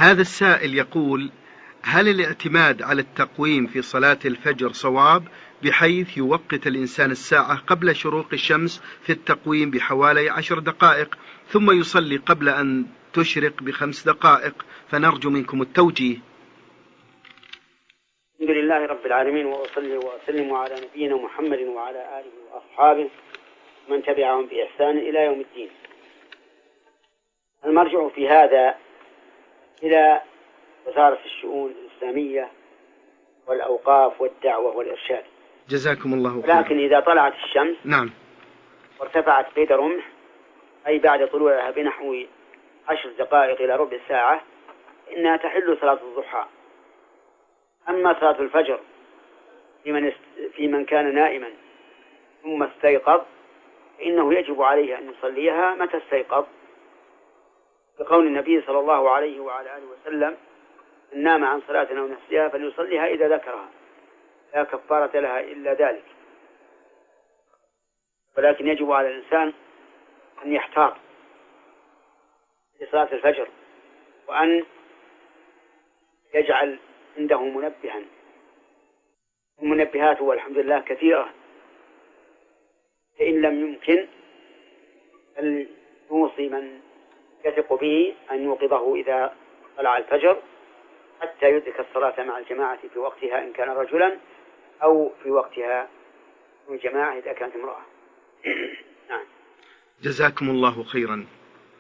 هذا السائل يقول: هل الاعتماد على التقويم في صلاة الفجر صواب، بحيث يوقت الإنسان الساعة قبل شروق الشمس في التقويم بحوالي 10 دقائق، ثم يصلي قبل أن تشرق ب5 دقائق؟ فنرجو منكم التوجيه. الحمد لله رب العالمين، وأصلي وأسلم على نبينا محمد وعلى آله وأصحابه من تبعهم بإحسان إلى يوم الدين. المرجع في هذا إلى وزارة الشؤون الإسلامية والأوقاف والدعوة والإرشاد. جزاكم الله خيرا. لكن إذا طلعت الشمس نعم وارتفعت قيد رمح، أي بعد طلوعها بنحو 10 دقائق إلى ربع ساعة، إنها تحل صلاة الضحى. أما صلاة الفجر في من كان نائما ثم استيقظ، فإنه يجب عليه أن يصليها متى استيقظ، بقول النبي صلى الله عليه وعلى آله وسلم: من نام عن صلاة أو نسيها فليصليها إذا ذكرها، لا كفارة لها إلا ذلك. ولكن يجب على الإنسان أن يحتاط لصلاة الفجر، وأن يجعل عنده منبها. المنبهات والحمد لله كثيرة، فإن لم يمكن أن يوصي من يثق به أن يوقظه إذا طلع الفجر حتى يدرك الصلاة مع الجماعة في وقتها إن كان رجلا، أو في وقتها من الجماعة إذا كانت امرأة. نعم. جزاكم الله خيرا.